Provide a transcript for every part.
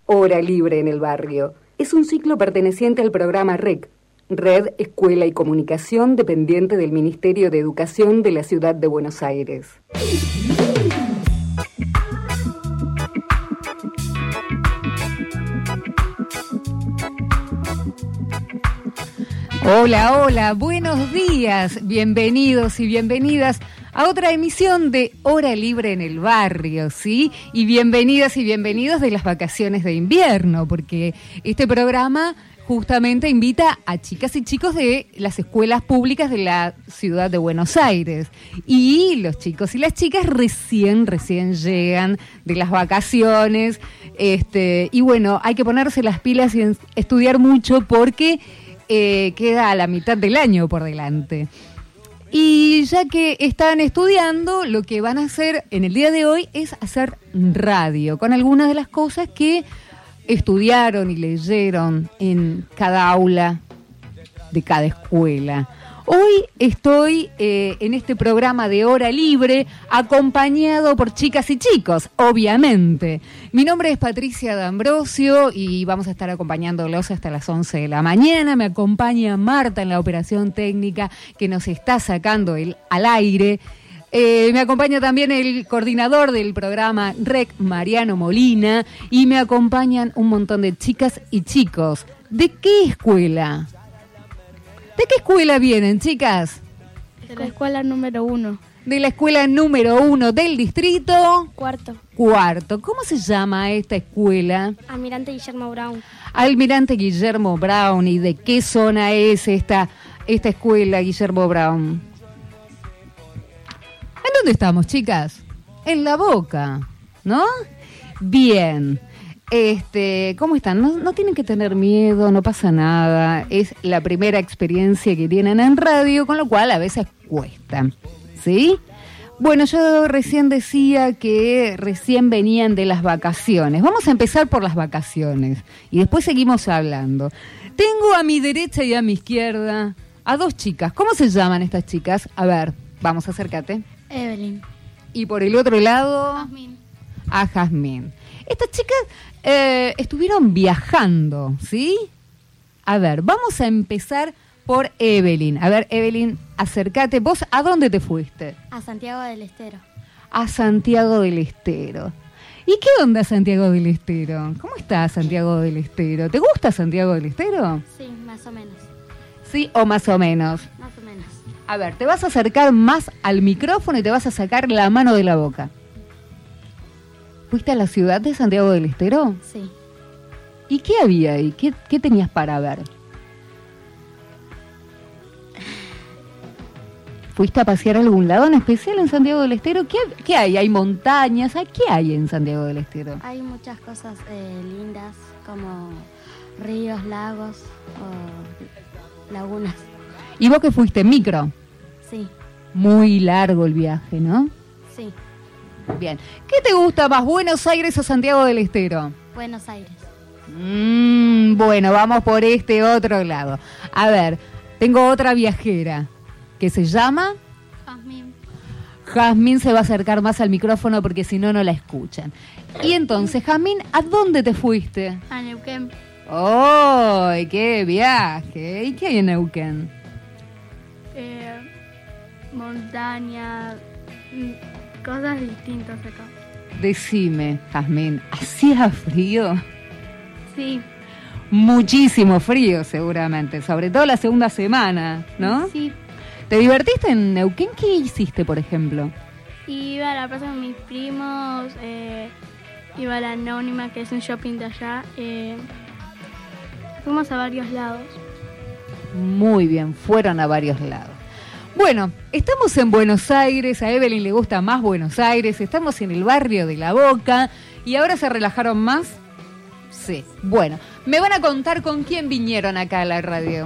Hora Libre en el Barrio. Es un ciclo perteneciente al programa REC, Red Escuela y Comunicación, dependiente del Ministerio de Educación de la Ciudad de Buenos Aires. Hola, hola, buenos días, bienvenidos y bienvenidas a otra emisión de Hora Libre en el Barrio, ¿sí? Y bienvenidas y bienvenidos de las vacaciones de invierno, porque este programa justamente invita a chicas y chicos de las escuelas públicas de la ciudad de Buenos Aires. Y los chicos y las chicas recién llegan de las vacaciones. Y bueno, hay que ponerse las pilas y estudiar mucho porque queda a la mitad del año por delante. Y ya que están estudiando, lo que van a hacer en el día de hoy es hacer radio, con algunas de las cosas que estudiaron y leyeron en cada aula de cada escuela. Hoy estoy en este programa de Hora Libre acompañado por chicas y chicos, obviamente. Mi nombre es Patricia D'Ambrosio y vamos a estar acompañándolos hasta las 11 de la mañana. Me acompaña Marta en la operación técnica que nos está sacando al aire. Me acompaña también el coordinador del programa REC, Mariano Molina, y me acompañan un montón de chicas y chicos. ¿De qué escuela? ¿De qué escuela vienen, chicas? De la escuela número 1. De la escuela número 1 del distrito. Cuarto. ¿Cómo se llama esta escuela? Almirante Guillermo Brown. Almirante Guillermo Brown. ¿Y de qué zona es esta escuela, Guillermo Brown? ¿En dónde estamos, chicas? En La Boca, ¿no? Bien. ¿Cómo están? No tienen que tener miedo, no pasa nada. Es la primera experiencia que tienen en radio, con lo cual a veces cuesta, ¿sí? Bueno, yo recién decía que recién venían de las vacaciones. Vamos a empezar por las vacaciones y después seguimos hablando. Tengo a mi derecha y a mi izquierda a dos chicas. ¿Cómo se llaman estas chicas? A ver, vamos, acércate. Evelyn. Y por el otro lado, Jazmín. A Jazmín. Estas chicas estuvieron viajando, ¿sí? A ver, vamos a empezar por Evelyn. A ver, Evelyn, acércate. ¿Vos a dónde te fuiste? A Santiago del Estero. A Santiago del Estero. ¿Y qué onda Santiago del Estero? ¿Cómo está Santiago del Estero? ¿Te gusta Santiago del Estero? Sí, más o menos. ¿Sí o más o menos? Más o menos. A ver, te vas a acercar más al micrófono y te vas a sacar la mano de la boca. ¿Fuiste a la ciudad de Santiago del Estero? Sí. ¿Y qué había ahí? ¿Qué tenías para ver? ¿Fuiste a pasear a algún lado en especial en Santiago del Estero? ¿Qué hay? ¿Hay montañas? ¿Qué hay en Santiago del Estero? Hay muchas cosas lindas como ríos, lagos o lagunas. ¿Y vos que fuiste en micro? Sí. Muy largo el viaje, ¿no? Sí. Bien. ¿Qué te gusta más, Buenos Aires o Santiago del Estero? Buenos Aires. Bueno, vamos por este otro lado. A ver, tengo otra viajera que se llama Jazmín. Jazmín. Se va a acercar más al micrófono porque si no, no la escuchan. Y entonces, Jazmín, ¿a dónde te fuiste? A Neuquén. ¡Ay, qué viaje! ¿Y qué hay en Neuquén? Montaña, cosas distintas acá. Decime, Jazmín, ¿hacía frío? Sí. Muchísimo frío, seguramente, sobre todo la segunda semana, ¿no? Sí. ¿Te divertiste en Neuquén? ¿Qué hiciste, por ejemplo? Iba a la plaza con mis primos, iba a la Anónima, que es un shopping de allá. Fuimos a varios lados. Muy bien, fueron a varios lados. Bueno, estamos en Buenos Aires, a Evelyn le gusta más Buenos Aires, estamos en el barrio de La Boca y ahora se relajaron más. Sí, bueno, me van a contar con quién vinieron acá a la radio.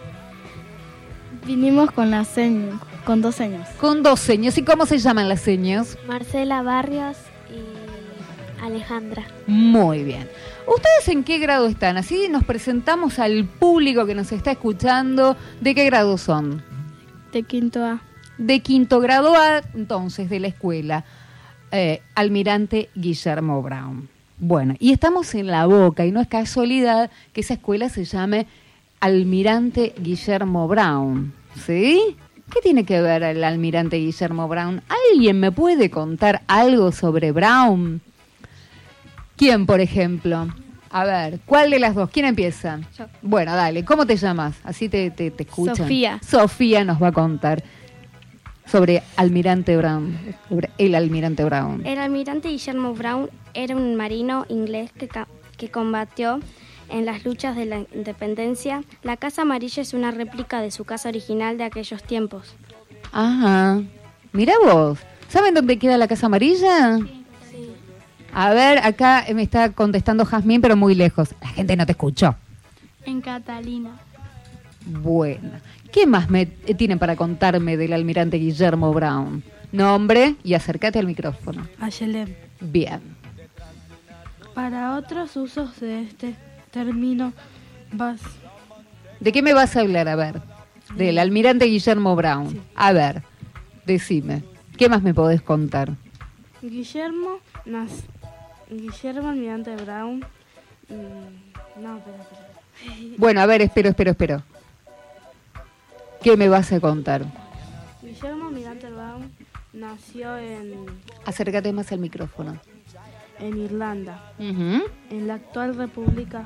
Vinimos con las señas, con 2 señas. Con 2 señas, ¿y cómo se llaman las señas? Marcela Barrios y Alejandra. Muy bien. ¿Ustedes en qué grado están? Así nos presentamos al público que nos está escuchando. ¿De qué grado son? De quinto A. De quinto grado A, entonces, de la escuela Almirante Guillermo Brown. Bueno, y estamos en La Boca, y no es casualidad que esa escuela se llame Almirante Guillermo Brown, ¿sí? ¿Qué tiene que ver el Almirante Guillermo Brown? ¿Alguien me puede contar algo sobre Brown? ¿Quién, por ejemplo? A ver, ¿cuál de las dos? ¿Quién empieza? Yo. Bueno, dale, ¿cómo te llamas? Así te escuchan. Sofía. Sofía nos va a contar sobre Almirante Brown, el Almirante Brown. El almirante Guillermo Brown era un marino inglés que combatió en las luchas de la independencia. La Casa Amarilla es una réplica de su casa original de aquellos tiempos. Ajá, mira vos, ¿saben dónde queda la Casa Amarilla? Sí. A ver, acá me está contestando Jazmín, pero muy lejos. La gente no te escuchó. En Catalina. Bueno, ¿qué más me tienen para contarme del Almirante Guillermo Brown? Nombre y acércate al micrófono. Ayelem. Bien. Para otros usos de este término, ¿De qué me vas a hablar? A ver, del Almirante Guillermo Brown. Sí. A ver, decime, ¿qué más me podés contar? Guillermo Almirante Brown. Espera. Bueno, a ver, espero. ¿Qué me vas a contar? Guillermo Almirante Brown nació Acércate más al micrófono. en Irlanda, Ujú. en la actual República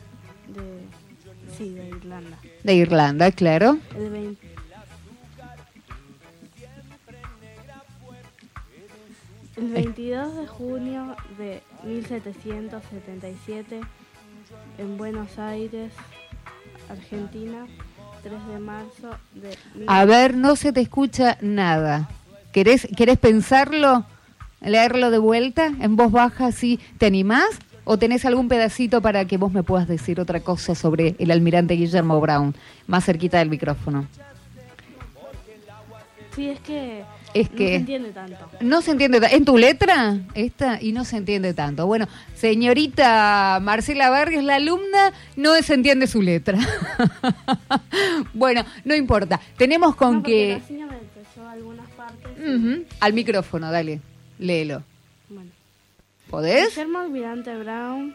de Irlanda. De Irlanda, claro. El 22 de junio de 1777, en Buenos Aires, Argentina, 3 de marzo de... A ver, no se te escucha nada. ¿Querés pensarlo? ¿Leerlo de vuelta en voz baja? ¿Sí? ¿Te animás? ¿O tenés algún pedacito para que vos me puedas decir otra cosa sobre el Almirante Guillermo Brown? Más cerquita del micrófono. Sí, es que Es no que se entiende tanto. no se entiende. ¿En tu letra? Esta, y no se entiende tanto. Bueno, señorita Marcela Barrios, la alumna, no se entiende su letra. Bueno, no importa. Tenemos con No, porque que... la señora me empezó algunas partes. Ujú. Al micrófono, dale. Léelo. Bueno. ¿Podés? Guillermo Almirante Brown,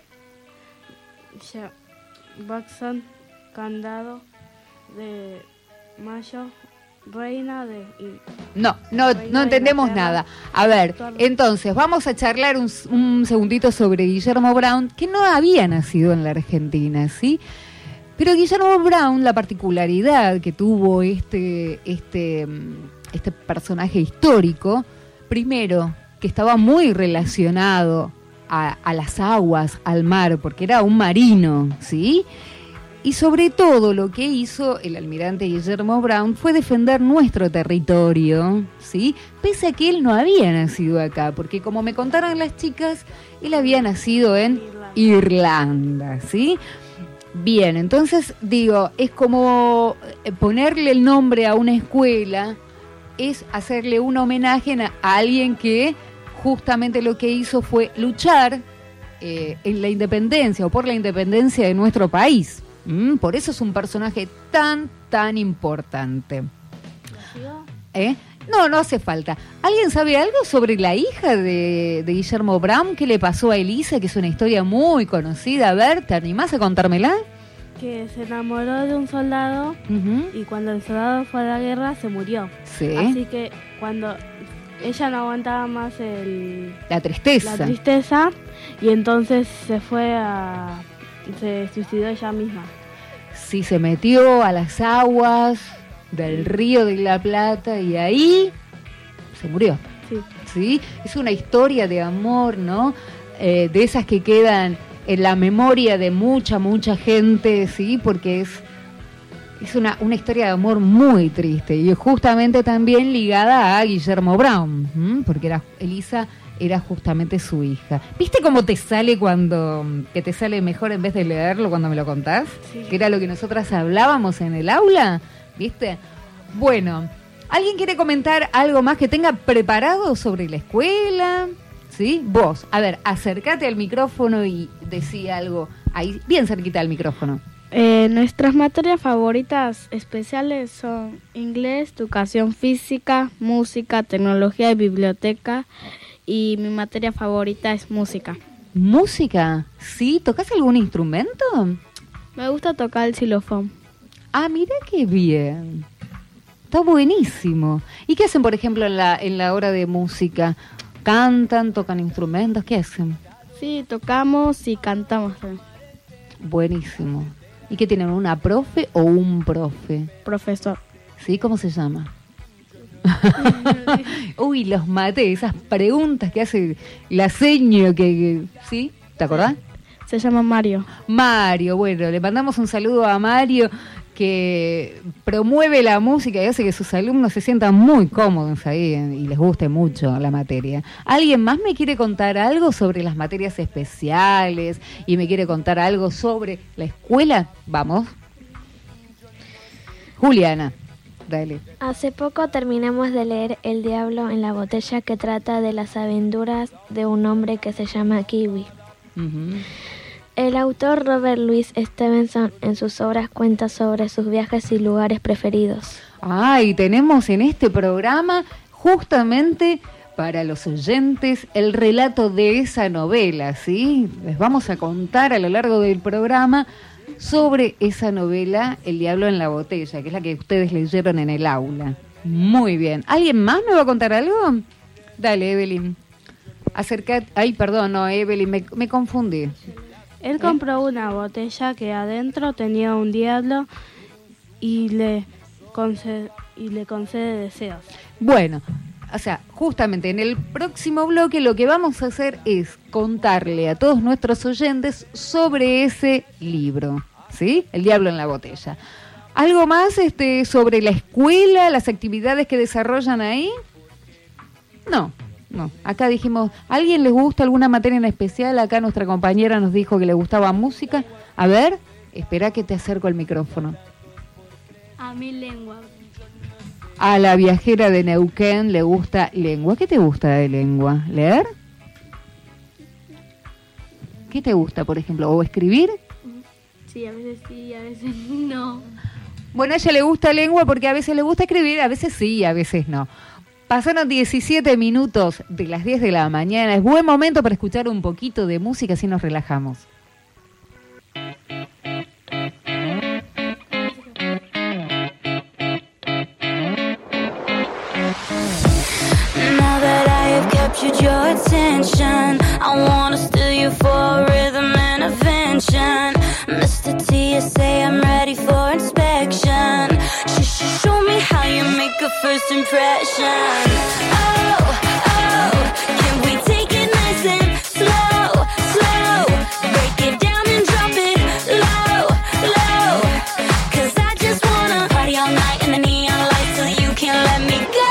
Baxan, Candado de Mayo, Reina de... No Reina de entendemos Inglaterra. nada. A ver, Actual- entonces vamos a charlar un segundito sobre Guillermo Brown, que no había nacido en la Argentina, ¿sí? Pero Guillermo Brown, la particularidad que tuvo este personaje histórico, primero, que estaba muy relacionado a las aguas, al mar, porque era un marino, ¿sí? Y sobre todo lo que hizo el almirante Guillermo Brown fue defender nuestro territorio, ¿sí? Pese a que él no había nacido acá, porque como me contaron las chicas, él había nacido en Irlanda, ¿sí? Bien, entonces digo, es como ponerle el nombre a una escuela, es hacerle un homenaje a alguien que justamente lo que hizo fue luchar en la independencia o por la independencia de nuestro país. Por eso es un personaje tan importante. No hace falta. ¿Alguien sabe algo sobre la hija de Guillermo Brown? ¿Qué le pasó a Elisa? Que es una historia muy conocida. A ver, ¿te animás a contármela? Que se enamoró de un soldado Ujú. y cuando el soldado fue a la guerra se murió. Sí. Así que cuando ella no aguantaba más La tristeza. la tristeza y entonces se suicidó ella misma. Sí, se metió a las aguas del Río de la Plata y ahí se murió. Sí. ¿Sí? Es una historia de amor, ¿no? De esas que quedan en la memoria de mucha gente, ¿sí? Porque es una historia de amor muy triste y justamente también ligada a Guillermo Brown, porque Elisa era justamente su hija. ¿Viste cómo te sale que te sale mejor en vez de leerlo cuando me lo contás? Sí. Que era lo que nosotras hablábamos en el aula, ¿viste? Bueno, ¿alguien quiere comentar algo más que tenga preparado sobre la escuela? ¿Sí? Vos, a ver, acércate al micrófono y decí algo ahí, bien cerquita del micrófono. Nuestras materias favoritas especiales son inglés, educación física, música, tecnología y biblioteca. Y mi materia favorita es música. ¿Música? ¿Sí? ¿Tocas algún instrumento? Me gusta tocar el xilofón. Ah, mira qué bien. Está buenísimo. ¿Y qué hacen, por ejemplo, en la hora de música? ¿Cantan, tocan instrumentos? ¿Qué hacen? Sí, tocamos y cantamos también. Buenísimo. ¿Y qué tienen, una profe o un profe? Profesor. ¿Sí? ¿Cómo se llama? Uy, los maté, esas preguntas que hace la seño que ¿sí? ¿Te acordás? Se llama Mario. Mario, bueno, le mandamos un saludo a Mario, que promueve la música y hace que sus alumnos se sientan muy cómodos ahí y les guste mucho la materia. ¿Alguien más me quiere contar algo sobre las materias especiales y me quiere contar algo sobre la escuela? Vamos. Juliana, dale. Hace poco terminamos de leer El diablo en la botella, que trata de las aventuras de un hombre que se llama Kiwi. Uh-huh. El autor Robert Louis Stevenson en sus obras cuenta sobre sus viajes y lugares preferidos. Y tenemos en este programa justamente para los oyentes el relato de esa novela, ¿sí? Les vamos a contar a lo largo del programa sobre esa novela El diablo en la botella, que es la que ustedes leyeron en el aula. Muy bien. ¿Alguien más me va a contar algo? Dale, Evelyn. Acércate. Ay, perdón, no, Evelyn, me confundí. Él compró una botella que adentro tenía un diablo y le concede deseos. Bueno, o sea, justamente en el próximo bloque lo que vamos a hacer es contarle a todos nuestros oyentes sobre ese libro, ¿sí? El diablo en la botella. ¿Algo más sobre la escuela, las actividades que desarrollan ahí? No. Acá dijimos, ¿a alguien les gusta alguna materia en especial? Acá nuestra compañera nos dijo que le gustaba música. A ver, espera que te acerco el micrófono. A mí lengua. A la viajera de Neuquén le gusta lengua. ¿Qué te gusta de lengua? ¿Leer? ¿Qué te gusta, por ejemplo? ¿O escribir? Sí, a veces no. Bueno, a ella le gusta lengua porque a veces le gusta escribir, a veces sí, a veces no. Pasaron 17 minutos de las 10 de la mañana. Es buen momento para escuchar un poquito de música, así nos relajamos. Now that I have captured your attention, I wanna steal you for rhythm and invention. Mr. TSA, I'm ready for inspection. Show me how you make a first impression. Oh, can we take it nice and slow, slow? Break it down and drop it low, low. 'Cause I just wanna party all night in the neon lights till you can't let me go.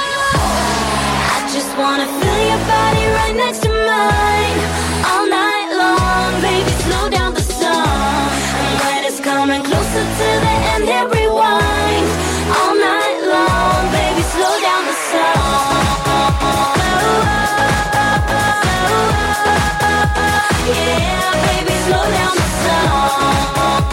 I just wanna feel your body right next to mine all night long. Baby, slow down the song. And when it's coming closer to the end, hit rewind all night long. Baby, slow down the song. Yeah, baby, slow down the song.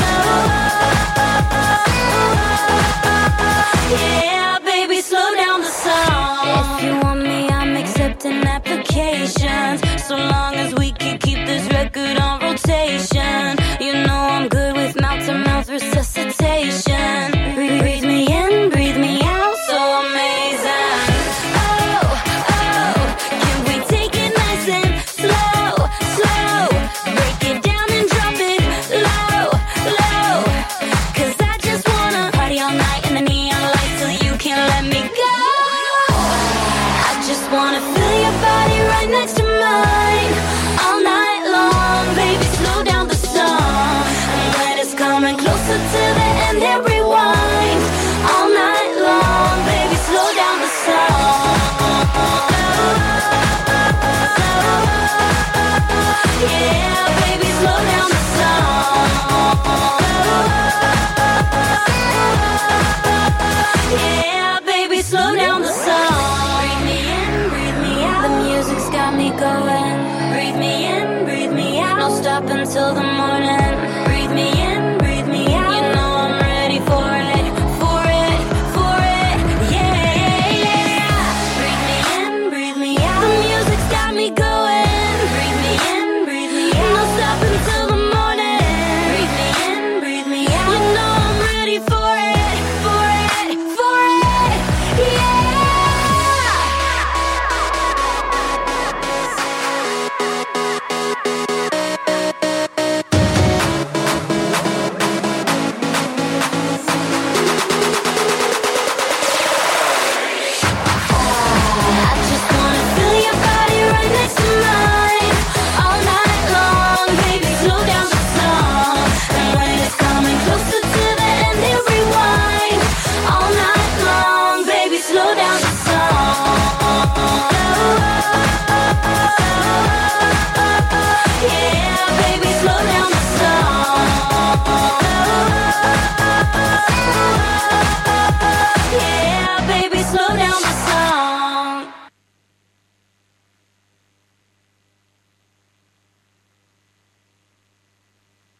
Yeah, baby, slow down the song. If you want me, I'm accepting applications, so long as we can keep this record on rotation. You know I'm good with mouth-to-mouth resuscitation. Breathe me in, breathe me out, so amazing. Oh, can we take it nice and slow, slow? Break it down and drop it low, low. 'Cause I just wanna party all night in the neon lights till you can't let me go. I just wanna feel your body right next to mine all night long. Baby, slow down the song. And when it's coming closer to the end, hit rewind all night long. Baby, slow down the song. Yeah, baby, slow down the song. Yeah, baby, slow down the song. Breathe me in, breathe me out. The music's got me going. Breathe me in, breathe me out. No stop until the morning. Breathe me in, breathe me out. You know I'm ready for it, for it, for it. Yeah. Breathe me in, breathe me out. The music's got me going. Breathe me in,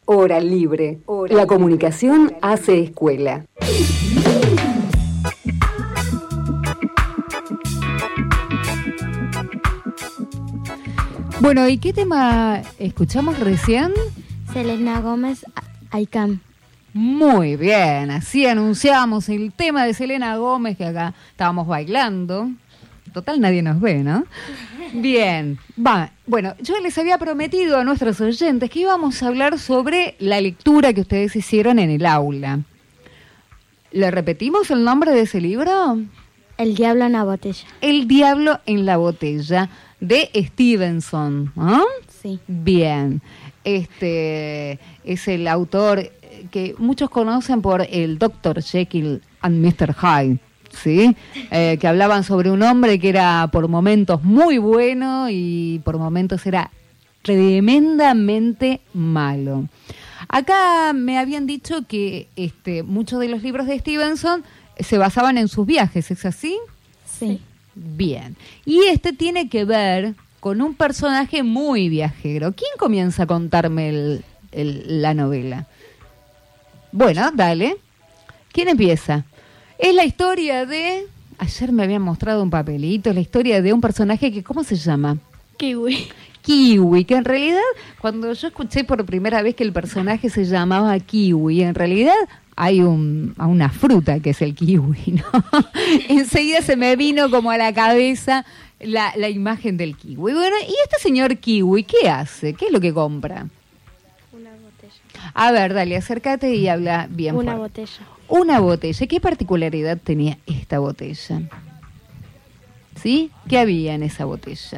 Hora libre. La comunicación hace escuela. Bueno, ¿y qué tema escuchamos recién? Selena Gómez, I Can. Muy bien, así anunciamos el tema de Selena Gómez, que acá estábamos bailando. Total, nadie nos ve, ¿no? Bien, bueno, yo les había prometido a nuestros oyentes que íbamos a hablar sobre la lectura que ustedes hicieron en el aula. ¿Le repetimos el nombre de ese libro? El diablo en la botella. El diablo en la botella, de Stevenson, ¿no? Sí. Bien, es el autor que muchos conocen por el Dr. Jekyll and Mr. Hyde, ¿sí? Que hablaban sobre un hombre que era por momentos muy bueno y por momentos era tremendamente malo. Acá me habían dicho que muchos de los libros de Stevenson se basaban en sus viajes, ¿es así? Sí. Bien. Y tiene que ver con un personaje muy viajero. ¿Quién comienza a contarme la novela? Bueno, dale. ¿Quién empieza? Es la historia de... Ayer me habían mostrado un papelito, la historia de un personaje que, ¿cómo se llama? Kiwi. Kiwi, que en realidad, cuando yo escuché por primera vez que el personaje se llamaba Kiwi, en realidad hay una fruta que es el kiwi, ¿no? Enseguida se me vino como a la cabeza la imagen del kiwi. Bueno, ¿y este señor Kiwi qué hace? ¿Qué es lo que compra? Una botella. A ver, dale, acércate y habla bien Una fuerte. botella. Una botella. ¿Qué particularidad tenía esta botella? ¿Sí? ¿Qué había en esa botella?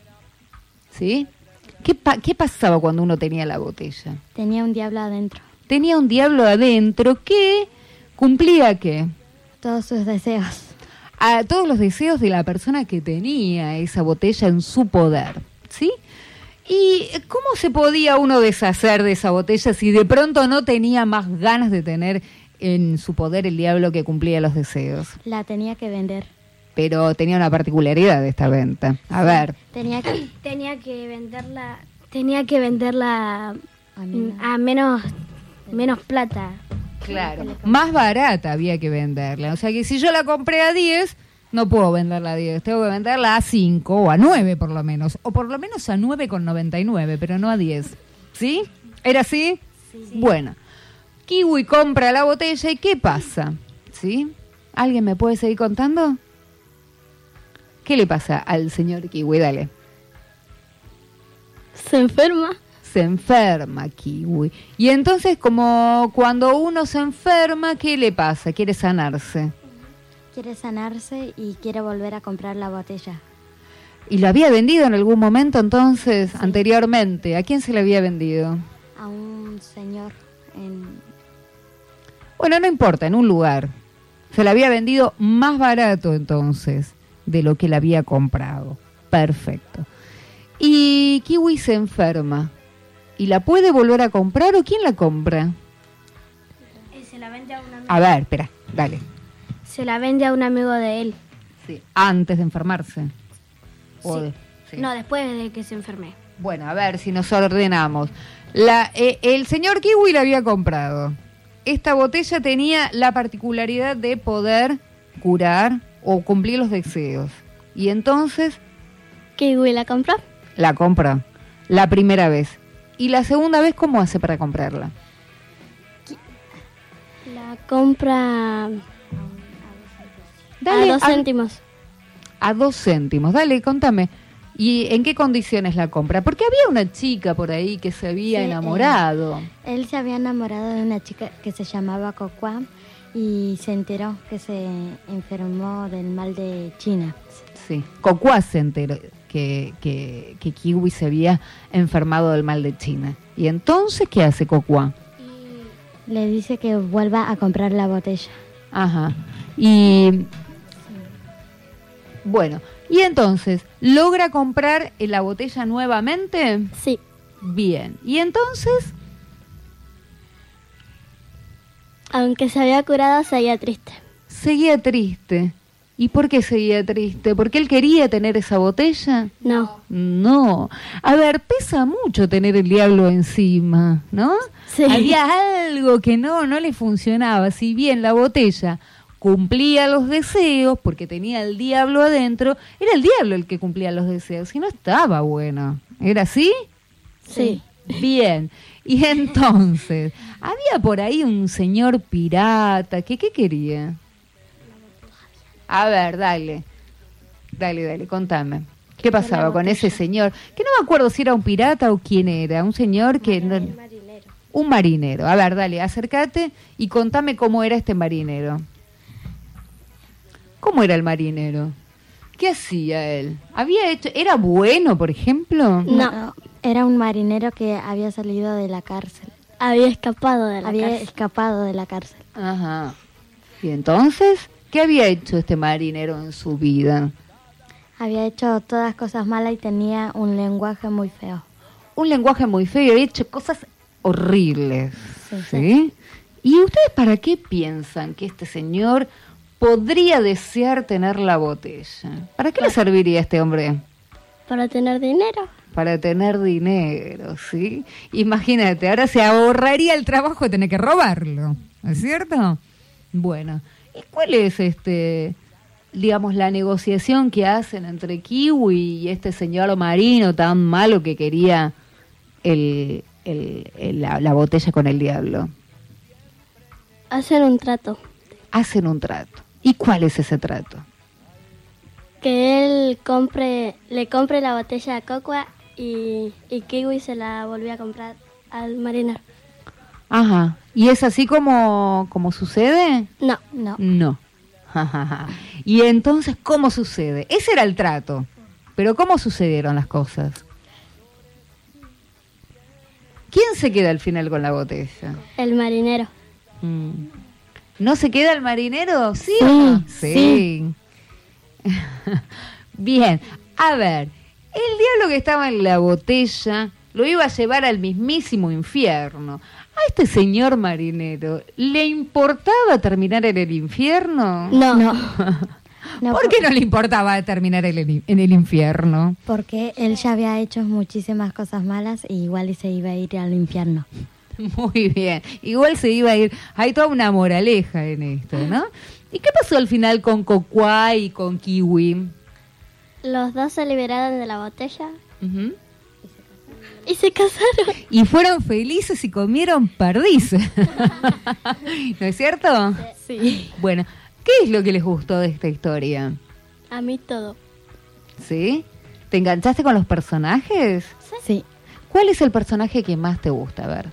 ¿Sí? ¿Qué pasaba cuando uno tenía la botella? Tenía un diablo adentro. Tenía un diablo adentro que cumplía ¿qué? Todos sus deseos. A todos los deseos de la persona que tenía esa botella en su poder, ¿sí? ¿Y cómo se podía uno deshacer de esa botella si de pronto no tenía más ganas de tener en su poder el diablo que cumplía los deseos? La tenía que vender. Pero tenía una particularidad de esta venta. A ver. Tenía que venderla a menos plata. Claro, más barata había que venderla. O sea que si yo la compré a 10, no puedo venderla a 10. Tengo que venderla a 5 o a 9 por lo menos. O por lo menos a 9,99, pero no a 10. ¿Sí? ¿Era así? Sí. Bueno, Kiwi compra la botella y ¿qué pasa? ¿Sí? ¿Alguien me puede seguir contando? ¿Qué le pasa al señor Kiwi? Dale. Se enferma. Se enferma Kiwi. Y entonces, como cuando uno se enferma, ¿qué le pasa? Quiere sanarse. Quiere sanarse y quiere volver a comprar la botella. ¿Y lo había vendido en algún momento entonces, Sí. anteriormente? ¿A quién se le había vendido? A un señor en... Bueno, no importa, en un lugar. Se le había vendido más barato entonces de lo que le había comprado. Perfecto. Y Kiwi se enferma. ¿Y la puede volver a comprar o quién la compra? Se la vende a un amigo. A ver, espera, dale. Se la vende a un amigo de él. Sí, antes de enfermarse. Sí. No, después de que se enferme. Bueno, a ver si nos ordenamos. El señor Kiwi la había comprado. Esta botella tenía la particularidad de poder curar o cumplir los deseos. Y entonces Kiwi la compró. la compra la primera vez. ¿Y la segunda vez cómo hace para comprarla? La compra Dale, a 2 céntimos. A 2 céntimos. Dale, contame. ¿Y en qué condiciones la compra? Porque había una chica por ahí que se había Sí, enamorado. Él se había enamorado de una chica que se llamaba Cocoa y se enteró que se enfermó del mal de China. Sí. Cocoa se enteró que Kiwi se había enfermado del mal de China. ¿Y entonces qué hace Cocoa? Le dice que vuelva a comprar la botella. Ajá. Y bueno, y entonces, ¿logra comprar la botella nuevamente? Sí. Bien. ¿Y entonces? Aunque se había curado, seguía triste. Seguía triste. ¿Y por qué seguía triste? ¿Porque él quería tener esa botella? No. No. A ver, pesa mucho tener el diablo encima, ¿no? Sí. Había algo que no le funcionaba. Si bien la botella cumplía los deseos, porque tenía el diablo adentro, era el diablo el que cumplía los deseos, y no estaba bueno. ¿Era así? Sí. Bien. Y entonces, había por ahí un señor pirata, ¿qué quería? A ver, dale, contame. ¿Qué pasaba con ese señor? Que no me acuerdo si era un pirata o quién era, un señor que... Marinero. Un marinero. A ver, dale, acércate y contame cómo era este marinero. ¿Cómo era el marinero? ¿Qué hacía él? ¿Era bueno, por ejemplo? No, era un marinero que había salido de la cárcel. Había escapado de la Había cárcel. escapado de la cárcel. Ajá. ¿Y entonces qué había hecho este marinero en su vida? Había hecho todas cosas malas y tenía un lenguaje muy feo. Un lenguaje muy feo, había hecho cosas horribles. Sí, ¿Sí? ¿Y ustedes para qué piensan que este señor podría desear tener la botella? ¿Para qué le serviría a este hombre? Para tener dinero. Para tener dinero, ¿sí? Imagínate, ahora se ahorraría el trabajo de tener que robarlo, ¿no es cierto? Bueno, ¿y cuál es digamos, la negociación que hacen entre Kiwi y este señor marino tan malo que quería la botella con el diablo? Hacen un trato. Hacen un trato. ¿Y cuál es ese trato? Que él le compre la botella a Cocua y Kiwi se la volvió a comprar al marinero. Ajá. ¿Y es así como sucede? No. No. Y entonces, ¿cómo sucede? Ese era el trato. Pero ¿cómo sucedieron las cosas? ¿Quién se queda al final con la botella? El marinero. ¿No se queda el marinero? ¿Sí? Sí. Bien, a ver, el diablo que estaba en la botella lo iba a llevar al mismísimo infierno. ¿A este señor marinero le importaba terminar en el infierno? No. ¿Por qué no le importaba terminar en el infierno? Porque él ya había hecho muchísimas cosas malas y igual se iba a ir al infierno. Muy bien, igual se iba a ir. Hay toda una moraleja en esto, ¿no? ¿Y qué pasó al final con Cocua y con Kiwi? Los dos se liberaron de la botella Uh-huh. y se casaron. Y fueron felices y comieron perdices. ¿No es cierto? Sí. Bueno, ¿qué es lo que les gustó de esta historia? A mí todo. ¿Sí? ¿Te enganchaste con los personajes? Sí. ¿Cuál es el personaje que más te gusta? A ver.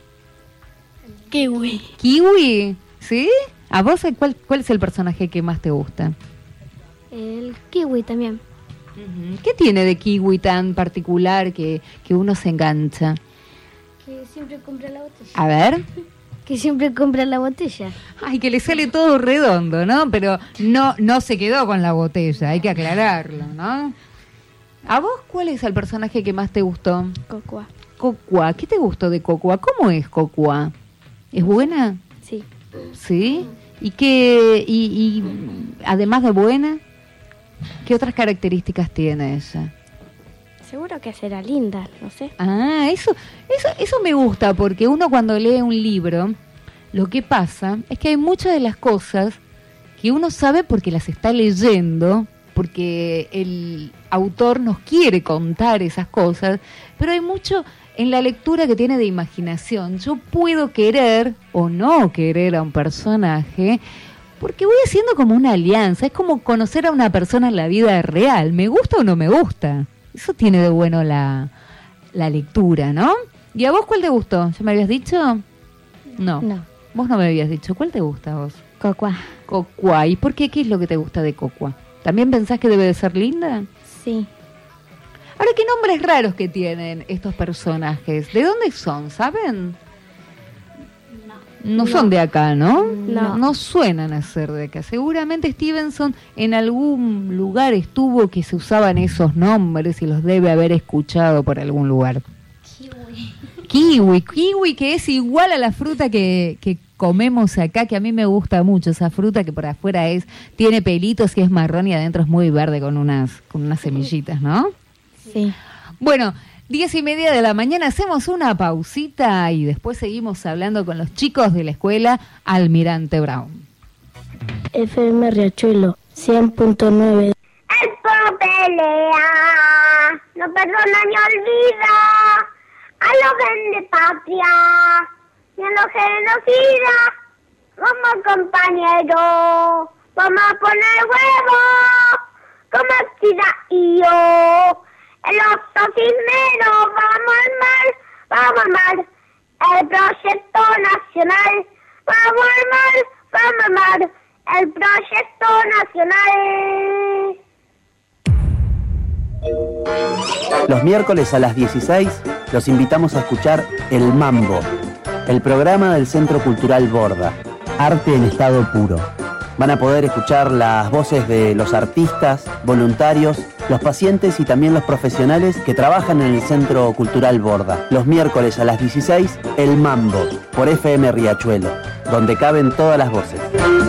Kiwi. ¿Kiwi? ¿Sí? ¿A vos cuál es el personaje que más te gusta? El Kiwi también. ¿Qué tiene de Kiwi tan particular que uno se engancha? Que siempre compra la botella. A ver. Que siempre compra la botella. Ay, que le sale todo redondo, ¿no? Pero no se quedó con la botella, hay que aclararlo, ¿no? ¿A vos cuál es el personaje que más te gustó? Cocua. Cocua. ¿Qué te gustó de Cocua? ¿Cómo es Cocua? ¿Es buena? Sí. ¿Sí? ¿Y además de buena, qué otras características tiene ella? Seguro que será linda, no sé. Ah, eso me gusta, porque uno cuando lee un libro, lo que pasa es que hay muchas de las cosas que uno sabe porque las está leyendo, porque el autor nos quiere contar esas cosas, pero hay mucho en la lectura que tiene de imaginación. Yo puedo querer o no querer a un personaje porque voy haciendo como una alianza, es como conocer a una persona en la vida real, ¿me gusta o no me gusta? Eso tiene de bueno la lectura, ¿no? ¿Y a vos cuál te gustó? ¿Ya me habías dicho? No. Vos no me habías dicho. ¿Cuál te gusta a vos? Cocua. Cocua. ¿Y por qué? ¿Qué es lo que te gusta de Cocua? ¿También pensás que debe de ser linda? Sí. Ahora, ¿qué nombres raros que tienen estos personajes? ¿De dónde son? ¿Saben? No son de acá, ¿no? No suenan a ser de acá. Seguramente Stevenson en algún lugar estuvo que se usaban esos nombres y los debe haber escuchado por algún lugar. kiwi que es igual a la fruta que comemos acá, que a mí me gusta mucho, esa fruta que por afuera tiene pelitos y es marrón y adentro es muy verde con unas semillitas, ¿no? Sí. Bueno, 10:30 de la mañana, hacemos una pausita y después seguimos hablando con los chicos de la escuela Almirante Brown. FM Riachuelo 100.9. El pueblo pelea, no perdona ni olvida a los vende patria y a los genocida. Vamos compañeros, vamos a poner huevo como actividad y yo. En los cisneros vamos al mar, el proyecto nacional. Vamos al mar, el proyecto nacional. Los miércoles a las 16 los invitamos a escuchar El Mambo, el programa del Centro Cultural Borda, arte en estado puro. Van a poder escuchar las voces de los artistas, voluntarios, los pacientes y también los profesionales que trabajan en el Centro Cultural Borda. Los miércoles a las 16, El Mambo, por FM Riachuelo, donde caben todas las voces.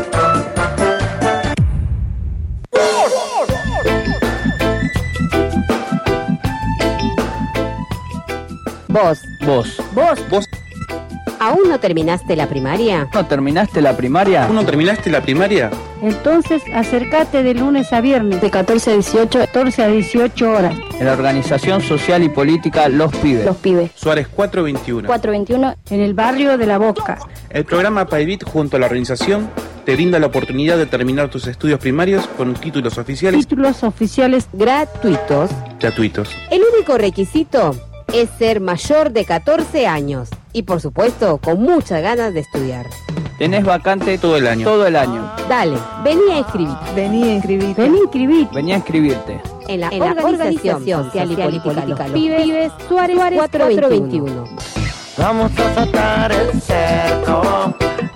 Vos. ¿Aún no terminaste la primaria? ¿No terminaste la primaria? ¿Aún no terminaste la primaria? Entonces, acércate de lunes a viernes, de 14 a 18 horas. En la organización social y política Los Pibes. Suárez 421. 421, en el barrio de La Boca. El programa PAEBIT junto a la organización te brinda la oportunidad de terminar tus estudios primarios con títulos oficiales. Gratuitos. El único requisito es ser mayor de 14 años y, por supuesto, con muchas ganas de estudiar. Tenés vacante todo el año. Dale, vení a inscribirte. Vení a inscribirte. En la organización social y política Los Pibes, Suárez 421. Vamos a saltar el cerco,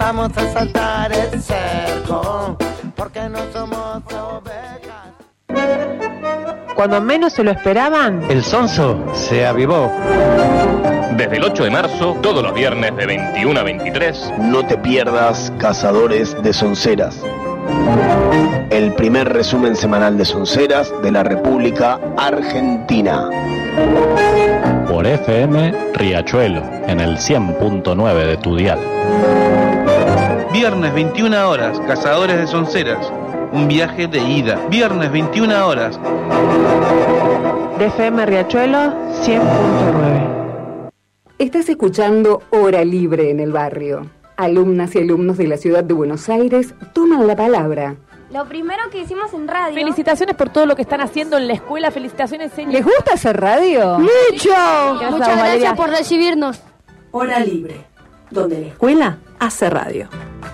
porque no somos ovejas. Cuando menos se lo esperaban, el sonso se avivó. Desde el 8 de marzo, todos los viernes de 21 a 23. No te pierdas Cazadores de Sonceras, el primer resumen semanal de sonceras de la República Argentina. Por FM Riachuelo, en el 100.9 de tu dial. Viernes 21 horas, Cazadores de Sonceras. Un viaje de ida. Viernes 21 horas. De FM Riachuelo 100.9. Estás escuchando Hora Libre en el Barrio. Alumnas y alumnos de la ciudad de Buenos Aires toman la palabra. Lo primero que hicimos en radio. Felicitaciones por todo lo que están haciendo en la escuela. Felicitaciones, señor. ¿Les gusta hacer radio? ¡Mucho! Muchas gracias por recibirnos. Hora Libre, donde la escuela hace radio.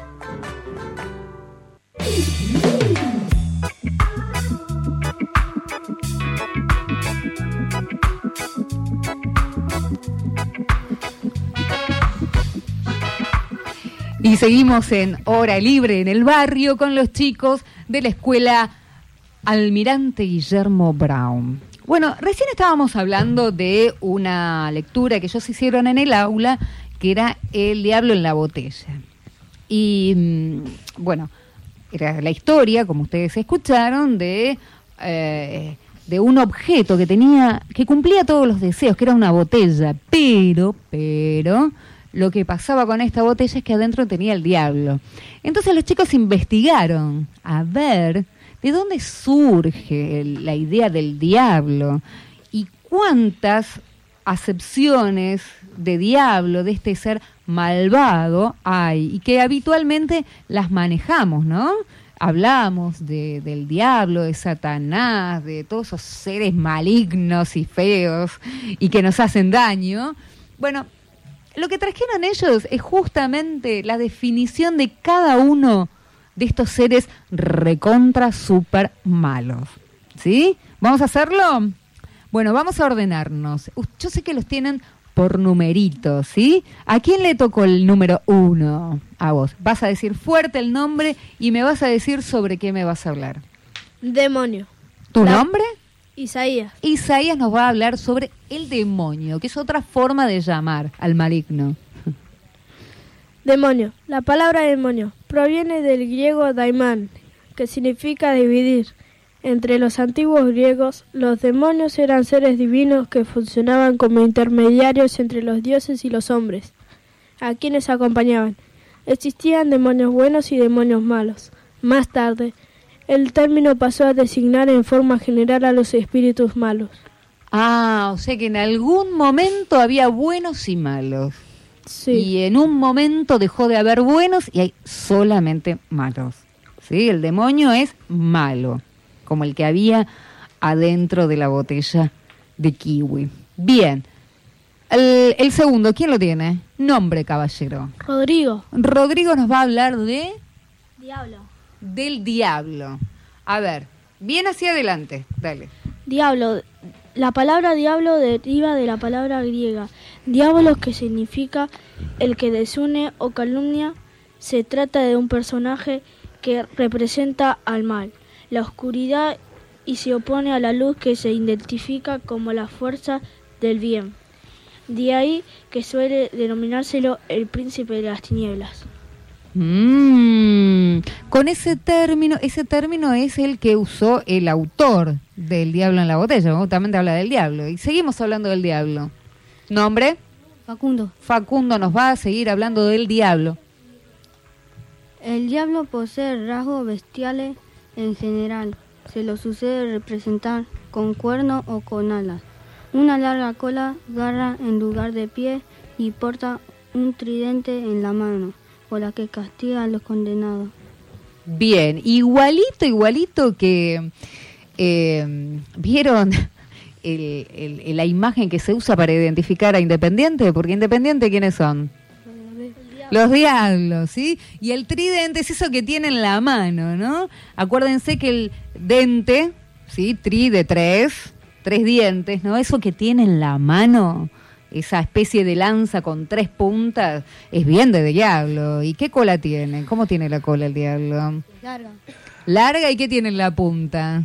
Y seguimos en Hora Libre en el Barrio con los chicos de la escuela Almirante Guillermo Brown. Bueno, recién estábamos hablando de una lectura que ellos hicieron en el aula, que era El Diablo en la Botella. Y bueno, era la historia, como ustedes escucharon, de un objeto que cumplía todos los deseos, que era una botella, pero lo que pasaba con esta botella es que adentro tenía el diablo. Entonces los chicos investigaron a ver de dónde surge la idea del diablo y cuántas acepciones de diablo, de este ser malvado hay, y que habitualmente las manejamos, ¿no? Hablamos del diablo, de Satanás, de todos esos seres malignos y feos y que nos hacen daño. Bueno, lo que trajeron ellos es justamente la definición de cada uno de estos seres recontra super malos. ¿Sí? ¿Vamos a hacerlo? Bueno, vamos a ordenarnos. Yo sé que los tienen por numeritos, ¿sí? ¿A quién le tocó el número 1? A vos. Vas a decir fuerte el nombre y me vas a decir sobre qué me vas a hablar. Demonio. ¿Tu nombre? Isaías. Isaías nos va a hablar sobre el demonio, que es otra forma de llamar al maligno. Demonio. La palabra demonio proviene del griego daimán, que significa dividir. Entre los antiguos griegos, los demonios eran seres divinos que funcionaban como intermediarios entre los dioses y los hombres, a quienes acompañaban. Existían demonios buenos y demonios malos. Más tarde, el término pasó a designar en forma general a los espíritus malos. Ah, o sea que en algún momento había buenos y malos. Sí. Y en un momento dejó de haber buenos y hay solamente malos. ¿Sí? El demonio es malo, como el que había adentro de la botella de kiwi. Bien. El segundo, ¿quién lo tiene? Nombre, caballero. Rodrigo. Rodrigo nos va a hablar de... Diablo. Del diablo. A ver, bien hacia adelante, dale. Diablo. La palabra diablo deriva de la palabra griega diabolos, que significa el que desune o calumnia. Se trata de un personaje que representa al mal, la oscuridad, y se opone a la luz, que se identifica como la fuerza del bien. De ahí que suele denominárselo el príncipe de las tinieblas. Con ese término es el que usó el autor del Diablo en la Botella, justamente habla del diablo. Y seguimos hablando del diablo. ¿Nombre? Facundo. Facundo nos va a seguir hablando del diablo. El diablo posee rasgos bestiales en general. Se lo sucede representar con cuerno o con alas, una larga cola, garra en lugar de pie, y porta un tridente en la mano, por la que castiga a los condenados. Bien, igualito que ¿vieron la imagen que se usa para identificar a Independiente? Porque Independiente, ¿quiénes son? Los diablos, ¿sí? Y el tridente es eso que tiene en la mano, ¿no? Acuérdense que el dente, ¿sí? De tres dientes, ¿no? Eso que tiene en la mano, esa especie de lanza con 3 puntas, es bien de diablo. ¿Y qué cola tiene? ¿Cómo tiene la cola el diablo? Larga. ¿Larga? ¿Y qué tiene en la punta?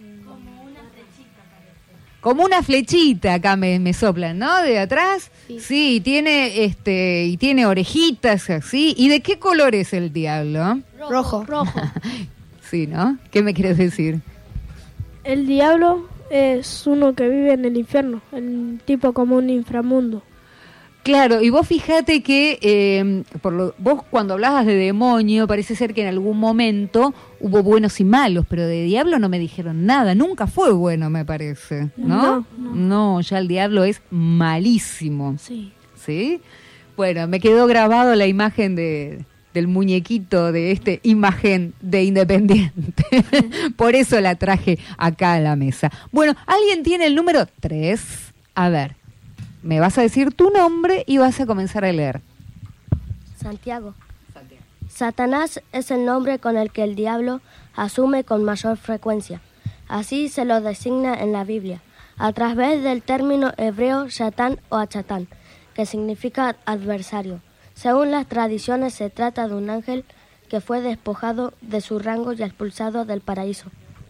Como una flechita, acá me soplan, ¿no? De atrás. Sí, y tiene orejitas así. ¿Y de qué color es el diablo? Rojo. Sí, ¿no? ¿Qué me quieres decir? El diablo es uno que vive en el infierno, el tipo como un inframundo. Claro, y vos fíjate que vos cuando hablabas de demonio, parece ser que en algún momento hubo buenos y malos, pero de diablo no me dijeron nada, nunca fue bueno, me parece, ¿no? No, ya el diablo es malísimo. Sí. ¿Sí? Bueno, me quedó grabado la imagen del muñequito de imagen de Independiente. Por eso la traje acá a la mesa. Bueno, ¿alguien tiene el número 3? A ver. Me vas a decir tu nombre y vas a comenzar a leer. Santiago. Satanás es el nombre con el que el diablo asume con mayor frecuencia. Así se lo designa en la Biblia, a través del término hebreo Satán o Achatán, que significa adversario. Según las tradiciones, se trata de un ángel que fue despojado de su rango y expulsado del paraíso.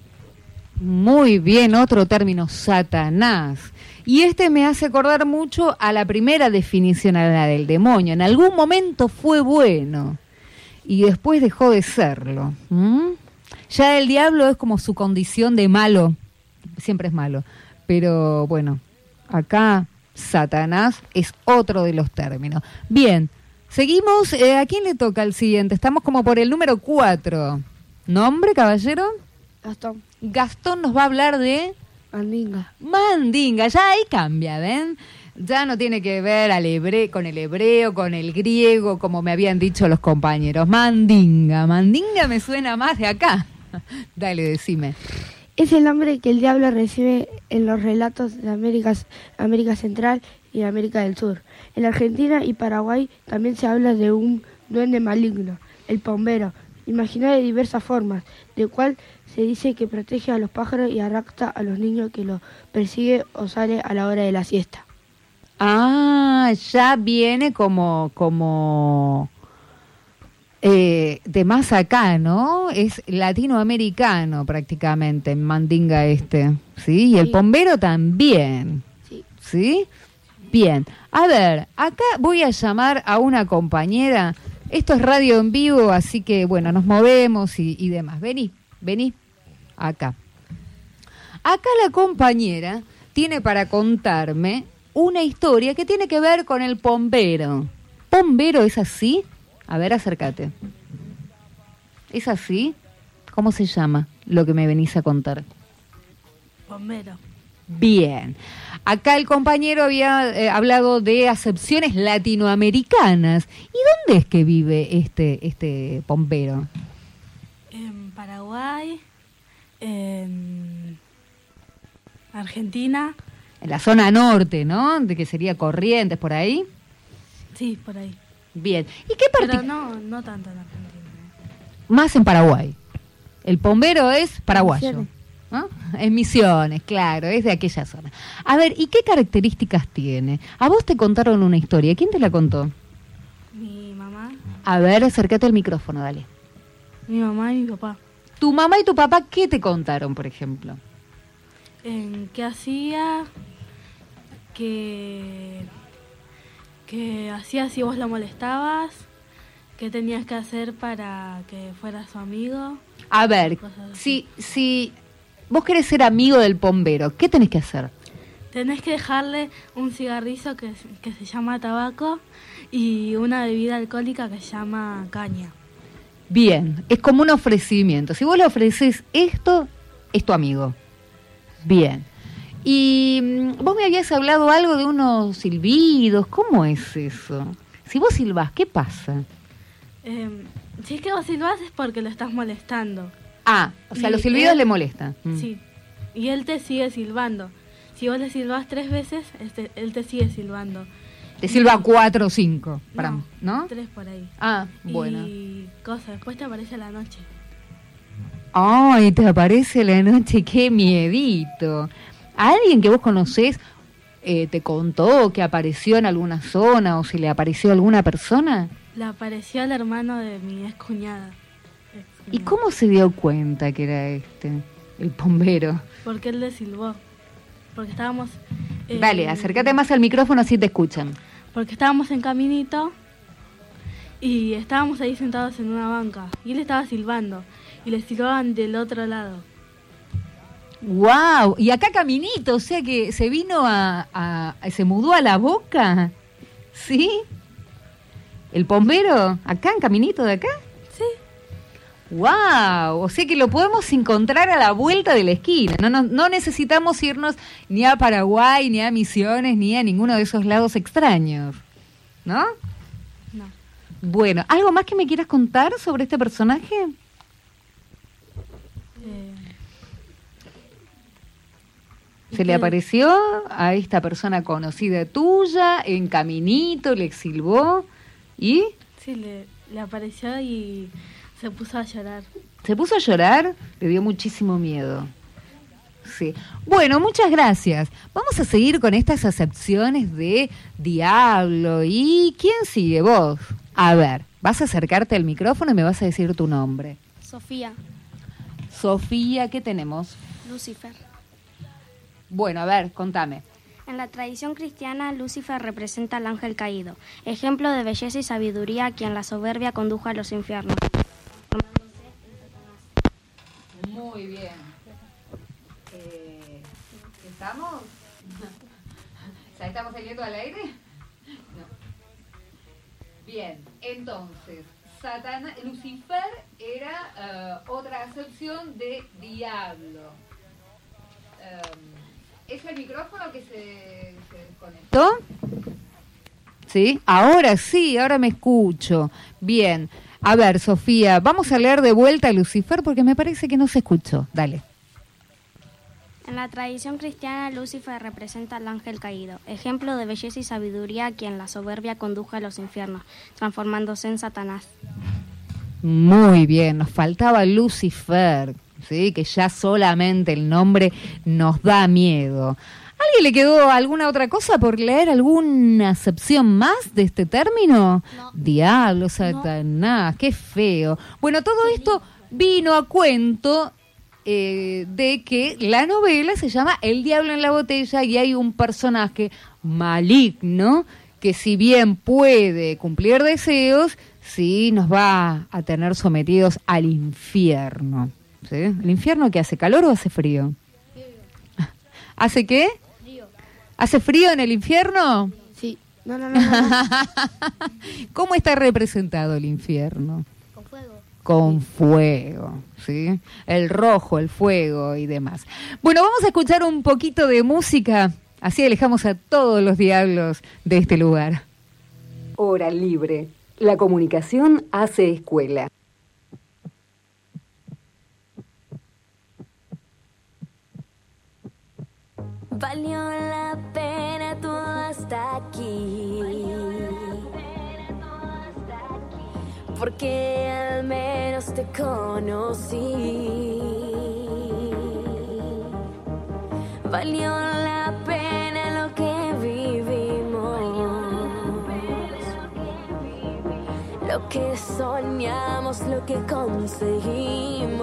Muy bien, otro término, Satanás. Y me hace acordar mucho a la primera definición, a la del demonio. En algún momento fue bueno y después dejó de serlo. Ya el diablo es como su condición de malo. Siempre es malo. Pero bueno, acá Satanás es otro de los términos. Bien, seguimos. ¿A quién le toca el siguiente? Estamos como por el número 4. ¿Nombre, caballero? Gastón. Gastón nos va a hablar de... Mandinga, ya ahí cambia, ¿ven? Ya no tiene que ver con el hebreo, con el griego, como me habían dicho los compañeros. Mandinga me suena más de acá. Dale, decime. Es el nombre que el diablo recibe en los relatos de América Central y América del Sur. En Argentina y Paraguay también se habla de un duende maligno, el pombero, imaginado de diversas formas, del cual se dice que protege a los pájaros y arrastra a los niños que lo persigue o sale a la hora de la siesta. Ah, ya viene como de más acá, ¿no? Es latinoamericano prácticamente, Mandinga ¿sí? Y el Pombero también, ¿sí? Bien, a ver, acá voy a llamar a una compañera. Esto es radio en vivo, así que, bueno, nos movemos y demás. Vení, acá. Acá la compañera tiene para contarme una historia que tiene que ver con el Pombero. ¿Pombero es así? A ver, acércate. ¿Es así? ¿Cómo se llama lo que me venís a contar? Pombero. Bien. Acá el compañero había hablado de acepciones latinoamericanas. ¿Y dónde es que vive este Pombero? En Paraguay, en Argentina. En la zona norte, ¿no? De que sería Corrientes, por ahí. Sí, por ahí. Bien. ¿Y qué parte? Pero no tanto en Argentina. Más en Paraguay. El Pombero es paraguayo, ¿no? En Misiones, claro, es de aquella zona. A ver, ¿y qué características tiene? A vos te contaron una historia. ¿Quién te la contó? Mi mamá. A ver, acércate al micrófono, dale. Mi mamá y mi papá. ¿Tu mamá y tu papá qué te contaron, por ejemplo? ¿Qué hacía? ¿Qué hacía si vos la molestabas? ¿Qué tenías que hacer para que fuera su amigo? A ver, si vos querés ser amigo del Pombero, ¿qué tenés que hacer? Tenés que dejarle un cigarrillo que se llama tabaco y una bebida alcohólica que se llama caña. Bien, es como un ofrecimiento. Si vos le ofreces esto, es tu amigo. Bien. Y vos me habías hablado algo de unos silbidos. ¿Cómo es eso? Si vos silbás, ¿qué pasa? Si es que vos silbás es porque lo estás molestando. Ah, o sea, los silbidos le molestan. Sí, y él te sigue silbando. Si vos le silbás 3 veces, él te sigue silbando. Te silba 4 o 5, ¿no? 3 por ahí. Ah, bueno. Y después te aparece la noche. Ay, te aparece la noche, qué miedito. ¿Alguien que vos conocés te contó que apareció en alguna zona o si le apareció a alguna persona? Le apareció al hermano de mi excuñada. ¿Y cómo se dio cuenta que era el Pombero? Porque él le silbó. Porque estábamos... Dale, acércate más al micrófono así te escuchan. Porque estábamos en caminito y estábamos ahí sentados en una banca. Y él estaba silbando y le silbaban del otro lado. ¡Wow! Y acá Caminito, o sea que se vino se mudó a La Boca, ¿sí? ¿El Pombero? ¿Acá, en Caminito de acá? Sí. ¡Wow! O sea que lo podemos encontrar a la vuelta de la esquina. No necesitamos irnos ni a Paraguay, ni a Misiones, ni a ninguno de esos lados extraños, ¿no? No. Bueno, ¿algo más que me quieras contar sobre este personaje? ¿Se le apareció a esta persona conocida tuya en Caminito, le silbó y...? Sí, le apareció y se puso a llorar. ¿Se puso a llorar? Le dio muchísimo miedo. Sí. Bueno, muchas gracias. Vamos a seguir con estas acepciones de diablo. ¿Y quién sigue? Vos. A ver, vas a acercarte al micrófono y me vas a decir tu nombre. Sofía. Sofía, ¿qué tenemos? Lucifer. Bueno, a ver, contame. En la tradición cristiana, Lucifer representa al ángel caído, ejemplo de belleza y sabiduría a quien la soberbia condujo a los infiernos. Muy bien. ¿Estamos? ¿Ya estamos saliendo al aire? No. Bien, entonces, Lucifer era otra acepción de diablo. ¿Es el micrófono que se desconectó? ¿Sí? Ahora me escucho. Bien. A ver, Sofía, vamos a leer de vuelta a Lucifer porque me parece que no se escuchó. Dale. En la tradición cristiana, Lucifer representa al ángel caído, ejemplo de belleza y sabiduría a quien la soberbia condujo a los infiernos, transformándose en Satanás. Muy bien, nos faltaba Lucifer. Sí, que ya solamente el nombre nos da miedo. ¿Alguien le quedó alguna otra cosa por leer? ¿Alguna acepción más de este término? No. Diablo, Satanás, qué feo. Bueno, todo esto vino a cuento de que la novela se llama El diablo en la botella y hay un personaje maligno que si bien puede cumplir deseos, sí nos va a tener sometidos al infierno. ¿Sí? ¿El infierno qué hace? ¿Calor o hace frío? ¿Hace qué? Frío. ¿Hace frío en el infierno? Sí. No. ¿Cómo está representado el infierno? Con fuego. Con fuego, ¿sí? El rojo, el fuego y demás. Bueno, vamos a escuchar un poquito de música, así alejamos a todos los diablos de este lugar. Hora libre. La comunicación hace escuela. Valió la pena todo hasta aquí, porque al menos te conocí. Valió la pena lo que vivimos, lo que soñamos, lo que conseguimos.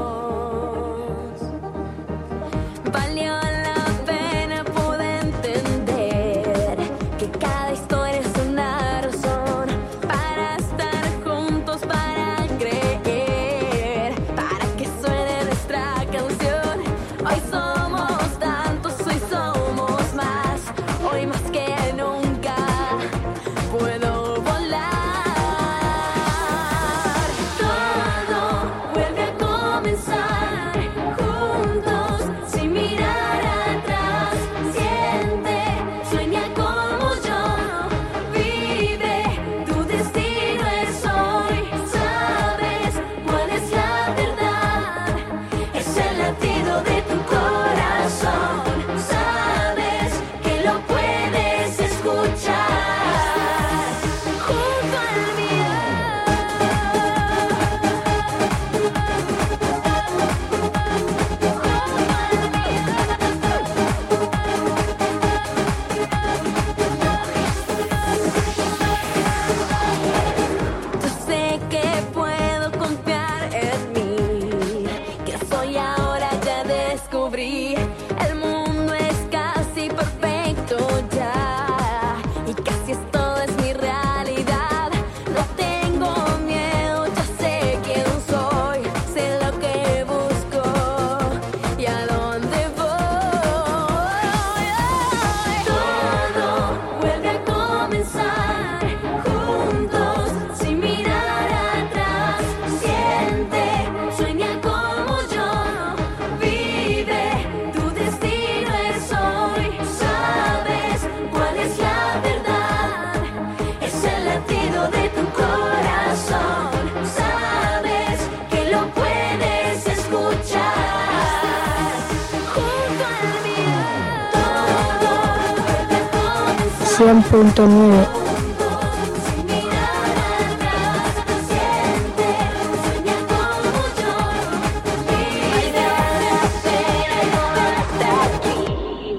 Valió la pena poder entender que cada historia es una razón para estar juntos, para creer, para que suene nuestra canción. Hoy somos tantos, hoy somos más, hoy más que nunca puedo volar. Todo vuelve a comenzar juntos, sin mirar atrás. Siente, sueña como yo, vive, tu destino es hoy. Sabes cuál es la verdad, es el latido de tu corazón. Sabes que lo puedes escuchar junto al mío. Yo sé que puedo confiar en mí, que soy ahora, ya descubrí. El mundo es casi perfecto ya, y casi todo es mi realidad. No tengo miedo, ya sé quién soy, sé lo que busco y a dónde voy. Todo vuelve a comenzar juntos, sin mirar atrás. Siente, sueña como yo, vive, tu destino es hoy. Sabes cuál es la verdad, es el latido de tu corazón. Sabes que lo puedes escuchar junto al mío. Todo vuelve a comenzar 100.9. sin mirar atrás. Siente, sueña como yo, vive, hasta aquí.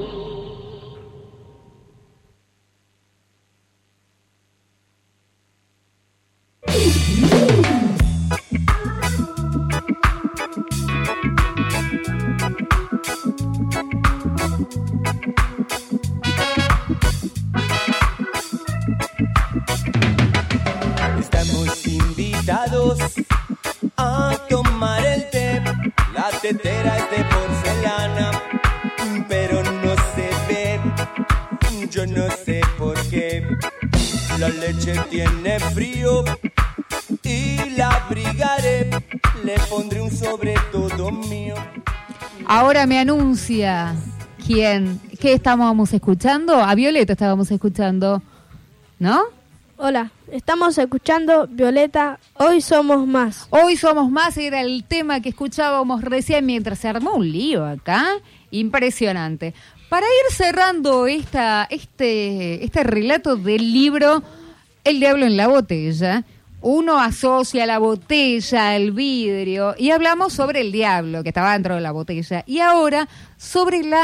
Estamos invitados a tomar el té. La tetera es de porcelana, pero no se ve. Yo no sé por qué. La leche tiene frío y la abrigaré. Le pondré un sobre todo mío. Ahora me anuncia quién, qué estábamos escuchando. A Violeta estábamos escuchando, ¿no? Hola, estamos escuchando Violeta, Hoy Somos Más. Hoy Somos Más era el tema que escuchábamos recién mientras se armó un lío acá. Impresionante. Para ir cerrando este relato del libro El diablo en la botella, uno asocia la botella al vidrio y hablamos sobre el diablo que estaba dentro de la botella y ahora sobre la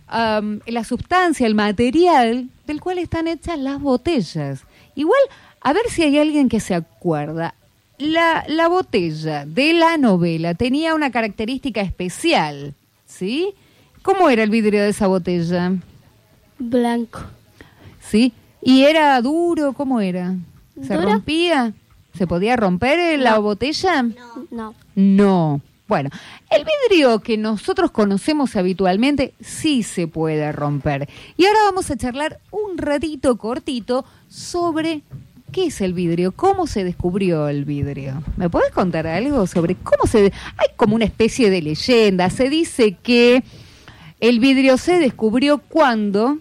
la sustancia, el material del cual están hechas las botellas. Igual, a ver si hay alguien que se acuerda. La botella de la novela tenía una característica especial, ¿sí? ¿Cómo era el vidrio de esa botella? Blanco. ¿Sí? ¿Y era duro? ¿Cómo era? ¿Se ¿Duro? rompía? ¿Se podía romper la botella? No. No. Bueno, el vidrio que nosotros conocemos habitualmente sí se puede romper. Y ahora vamos a charlar un ratito cortito sobre qué es el vidrio, cómo se descubrió el vidrio. ¿Me podés contar algo sobre cómo se... Hay como una especie de leyenda. Se dice que el vidrio se descubrió cuando...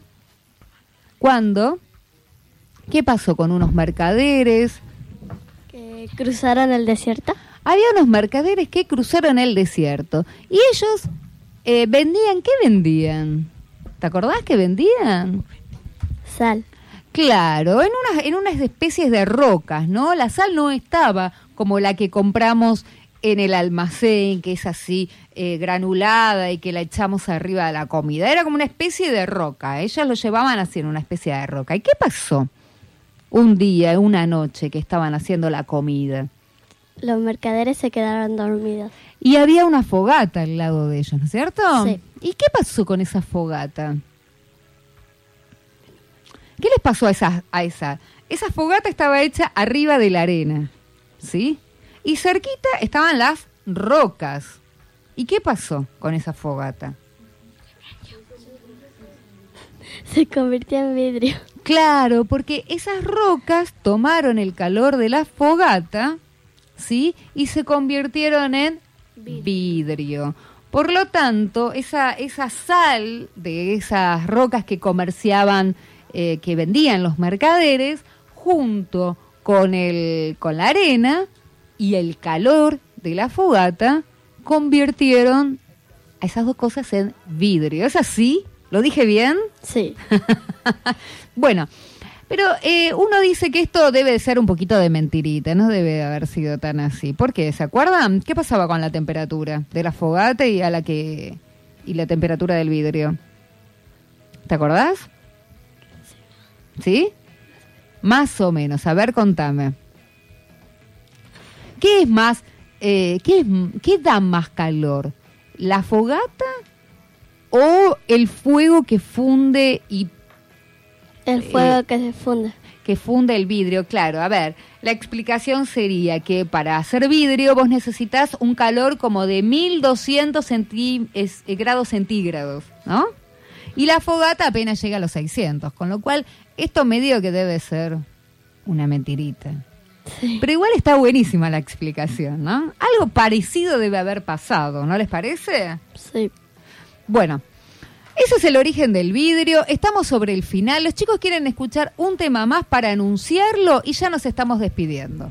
¿Qué pasó con unos mercaderes? Que cruzaron el desierto. Había unos mercaderes que cruzaron el desierto y ellos vendían, ¿qué vendían? ¿Te acordás que vendían? Sal. Claro, en unas especies de rocas, ¿no? La sal no estaba como la que compramos en el almacén, que es así granulada y que la echamos arriba de la comida. Era como una especie de roca, ellos lo llevaban así en una especie de roca. ¿Y qué pasó? Un día, una noche que estaban haciendo la comida. Los mercaderes se quedaron dormidos. Y había una fogata al lado de ellos, ¿no es cierto? Sí. ¿Y qué pasó con esa fogata? ¿Qué les pasó a esa? Esa fogata estaba hecha arriba de la arena, ¿sí? Y cerquita estaban las rocas. ¿Y qué pasó con esa fogata? Se convirtió en vidrio. Claro, porque esas rocas tomaron el calor de la fogata, ¿sí? Y se convirtieron en vidrio. Por lo tanto, esa sal de esas rocas que comerciaban, que vendían los mercaderes, junto con la arena y el calor de la fogata, convirtieron a esas dos cosas en vidrio. ¿Es así? ¿Lo dije bien? Sí. Bueno, pero uno dice que esto debe de ser un poquito de mentirita, no debe de haber sido tan así. ¿Por qué? ¿Se acuerdan? ¿Qué pasaba con la temperatura de la fogata y la temperatura del vidrio? ¿Te acordás? ¿Sí? Más o menos. A ver, contame. ¿Qué es más? ¿Qué da más calor? ¿La fogata o el fuego que funde y... El fuego que se funde. Que funde el vidrio, claro. A ver, la explicación sería que para hacer vidrio vos necesitas un calor como de 1200 grados centígrados, ¿no? Y la fogata apenas llega a los 600, con lo cual esto medio que debe ser una mentirita. Sí. Pero igual está buenísima la explicación, ¿no? Algo parecido debe haber pasado, ¿no les parece? Sí. Bueno, ese es el origen del vidrio. Estamos sobre el final. Los chicos quieren escuchar un tema más para anunciarlo y ya nos estamos despidiendo.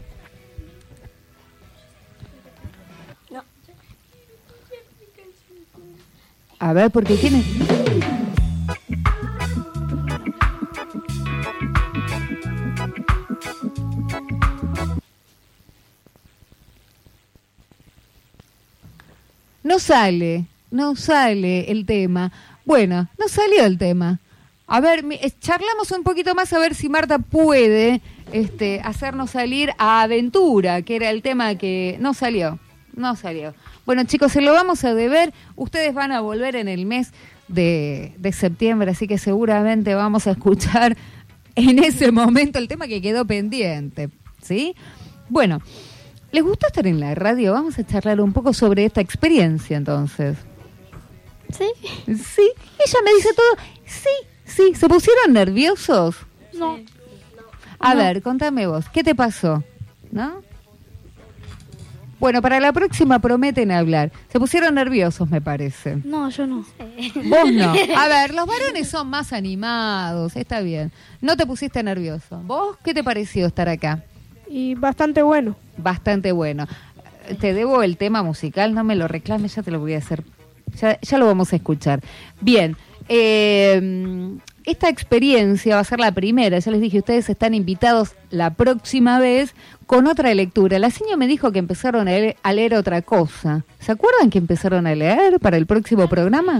No. A ver, porque tiene... No sale el tema. Bueno, no salió el tema. A ver, charlamos un poquito más a ver si Marta puede hacernos salir a Aventura, que era el tema que no salió. Bueno, chicos, se lo vamos a deber. Ustedes van a volver en el mes de septiembre, así que seguramente vamos a escuchar en ese momento el tema que quedó pendiente, ¿sí? Bueno, ¿les gustó estar en la radio? Vamos a charlar un poco sobre esta experiencia, entonces. Sí. Sí, ella me dice todo. Sí. ¿Se pusieron nerviosos? No. A ver, contame vos, ¿qué te pasó? ¿No? Bueno, para la próxima prometen hablar. Se pusieron nerviosos, me parece. No, yo no. Vos no. A ver, los varones son más animados, está bien. No te pusiste nervioso. ¿Vos qué te pareció estar acá? Y bastante bueno. Bastante bueno. Te debo el tema musical, no me lo reclames, ya te lo voy a hacer. Ya lo vamos a escuchar. Bien, esta experiencia va a ser la primera. Ya les dije, ustedes están invitados la próxima vez con otra lectura. La señora me dijo que empezaron a leer otra cosa. ¿Se acuerdan que empezaron a leer para el próximo programa?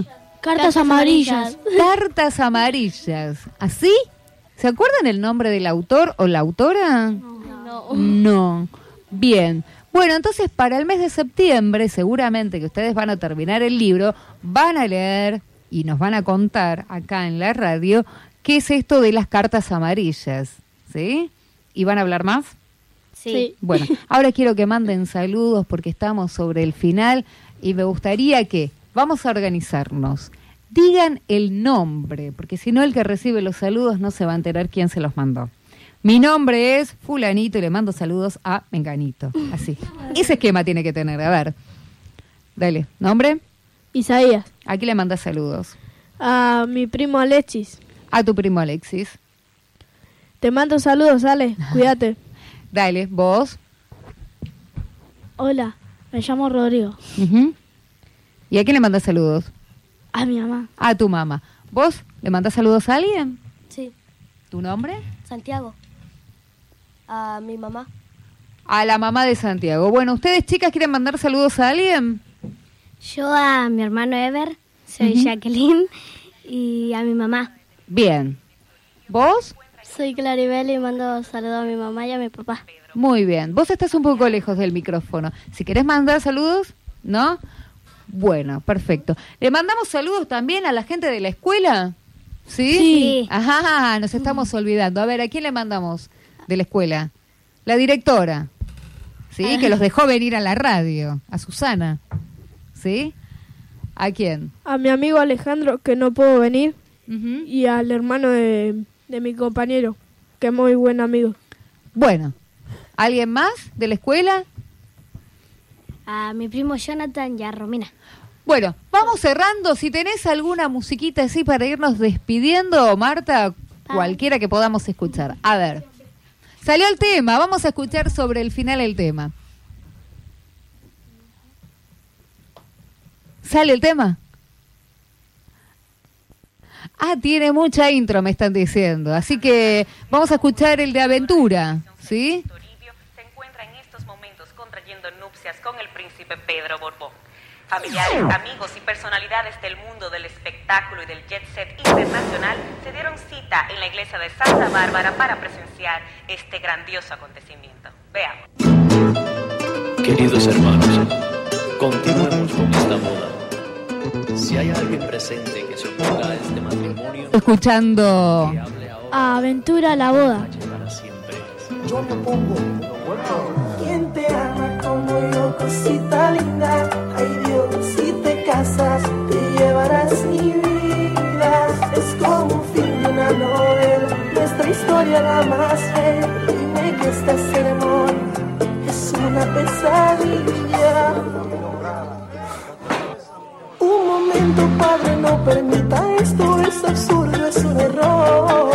Cartas amarillas. Cartas amarillas. ¿Así? ¿Se acuerdan el nombre del autor o la autora? No. Bien. Bueno, entonces para el mes de septiembre, seguramente que ustedes van a terminar el libro, van a leer y nos van a contar acá en la radio qué es esto de las cartas amarillas. ¿Sí? ¿Y van a hablar más? Sí. Bueno, ahora quiero que manden saludos porque estamos sobre el final y me gustaría que vamos a organizarnos. Digan el nombre, porque si no el que recibe los saludos no se va a enterar quién se los mandó. Mi nombre es fulanito y le mando saludos a menganito. Así. Ese esquema tiene que tener. A ver. Dale. ¿Nombre? Isaías. ¿A quién le mandas saludos? A mi primo Alexis. A tu primo Alexis. Te mando saludos, Ale. Cuídate. Dale. ¿Vos? Hola, me llamo Rodrigo. ¿Y a quién le mandas saludos? A mi mamá. A tu mamá. ¿Vos le mandás saludos a alguien? Sí. ¿Tu nombre? Santiago. A mi mamá. A la mamá de Santiago. Bueno, ¿ustedes, chicas, quieren mandar saludos a alguien? Yo a mi hermano Ever, soy Jacqueline, y a mi mamá. Bien. ¿Vos? Soy Claribel y mando saludos a mi mamá y a mi papá. Muy bien. Vos estás un poco lejos del micrófono. Si querés mandar saludos, ¿no? Bueno, perfecto. ¿Le mandamos saludos también a la gente de la escuela? ¿Sí? Sí. Ajá, nos estamos olvidando. A ver, ¿a quién le mandamos de la escuela? La directora. ¿Sí? Que los dejó venir a la radio. A Susana. ¿Sí? ¿A quién? A mi amigo Alejandro, que no puedo venir. Y al hermano de mi compañero, que es muy buen amigo. Bueno. ¿Alguien más de la escuela? A mi primo Jonathan y a Romina. Bueno, vamos cerrando. Si tenés alguna musiquita así para irnos despidiendo, Marta, cualquiera que podamos escuchar. A ver, salió el tema. Vamos a escuchar sobre el final el tema. ¿Sale el tema? Ah, tiene mucha intro, me están diciendo. Así que vamos a escuchar el de Aventura, ¿sí? Se encuentra en estos momentos contrayendo nupcias con el príncipe Pedro Borbón. Familiares, amigos y personalidades del mundo del espectáculo y del jet set internacional se dieron cita en la iglesia de Santa Bárbara para presenciar este grandioso acontecimiento. Veamos. Queridos hermanos, continuemos con esta boda. Si hay alguien presente que se oponga a este matrimonio, escuchando a Aventura la boda. Yo me pongo. ¿Quién te ama como yo, cosita linda? Ay Dios, si te casas, te llevarás mi vida. Es como un fin de una novela, nuestra historia la más bella. Dime que esta ceremonia es una pesadilla. Un momento, padre, no permita esto, es absurdo, es un error.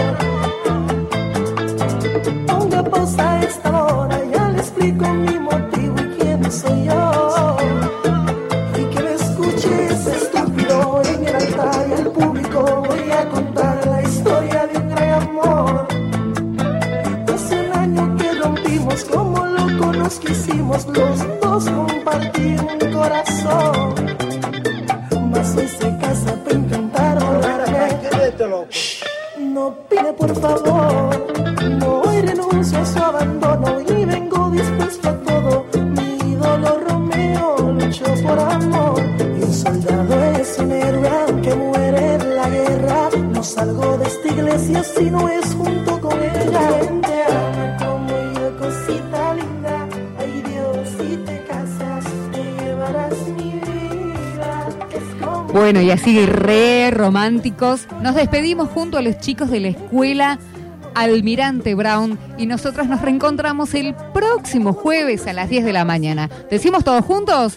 Ponga pausa a esta hora, ya le explico mi motivo y quién soy yo. Y que me escuches, estúpido, en el altar y al público voy a contar la historia de un gran amor. Hace un año que rompimos, como locos nos quisimos, los dos compartir un corazón. Mas hoy se casa para intentar volarme. No pide por favor, no hoy renuncio a su abandono y vengo dispuesto a todo. Mi ídolo Romeo luchó por amor y un soldado es un héroe aunque muere en la guerra. No salgo de esta iglesia si no es junto con ella. Quien te ama como yo, cosita linda. Ay Dios, si te casas te llevarás mi vida. Bueno, y así re románticos, nos despedimos junto a los chicos de la escuela Almirante Brown y nosotros nos reencontramos el próximo jueves a las 10 de la mañana. ¿Decimos todos juntos?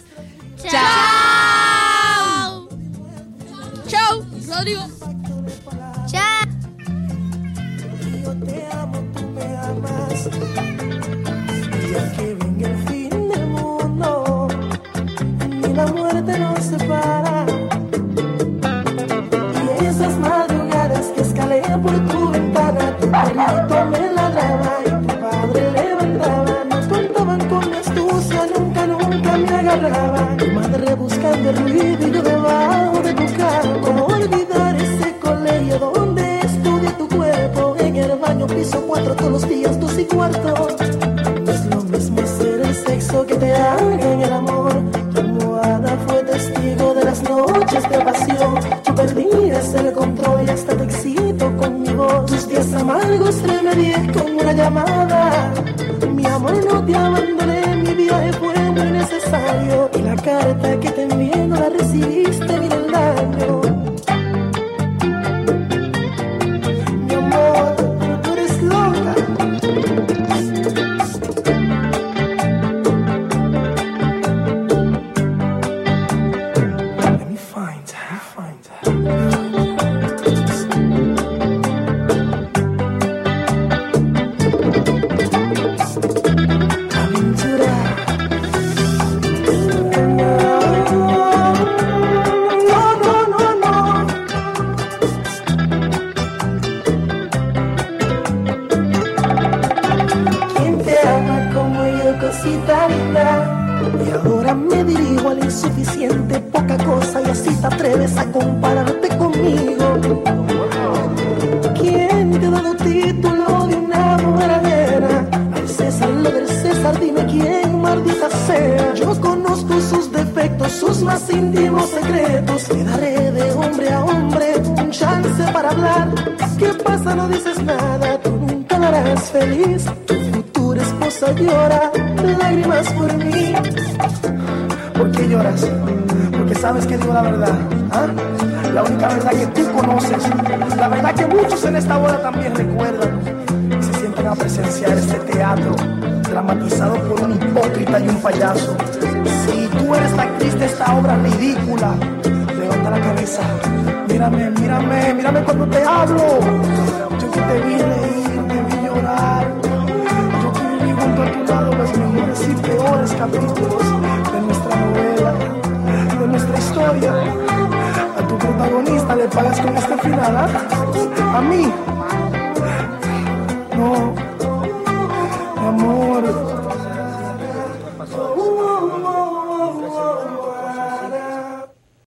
¡Chao! ¡Chao, Rodrigo! ¡Chao! Yo te amo, tú me amas. Y aunque venga el fin del mundo, ni la muerte nos separa. Y esas madrugadas que escalé por tu ventana, tu perrito me ladraba y tu padre levantaba. Nos contaban con mi astucia, nunca me agarraba. Tu madre buscando el ruido y yo debajo de tu cama. jovencita linda. Y ahora me dirijo al insuficiente, poca cosa, y así te atreves a compararte conmigo. ¿Quién te ha dado título de una mujer ajena? Al César lo del César, dime quién, maldita sea. Yo conozco sus defectos, sus más íntimos secretos. Le daré de hombre a hombre un chance para hablar. ¿Qué pasa? No dices nada, tú nunca la harás feliz. Tu futura esposa llora lágrimas por mí. ¿Por qué lloras? Porque sabes que digo la verdad, ¿ah? La única verdad que tú conoces, la verdad que muchos en esta boda también recuerdan y se sienten a presenciar este teatro dramatizado por un hipócrita y un payaso. Si tú eres la actriz de esta obra ridícula, levanta la cabeza, mírame, mírame, mírame cuando te hablo. Yo que te vi reír, te vi llorar, yo que viví junto a tu lado los mejores y peores capítulos de nuestra novela, de nuestra historia. A tu protagonista le pagas con este final, ¿ah? A mí no, mi amor.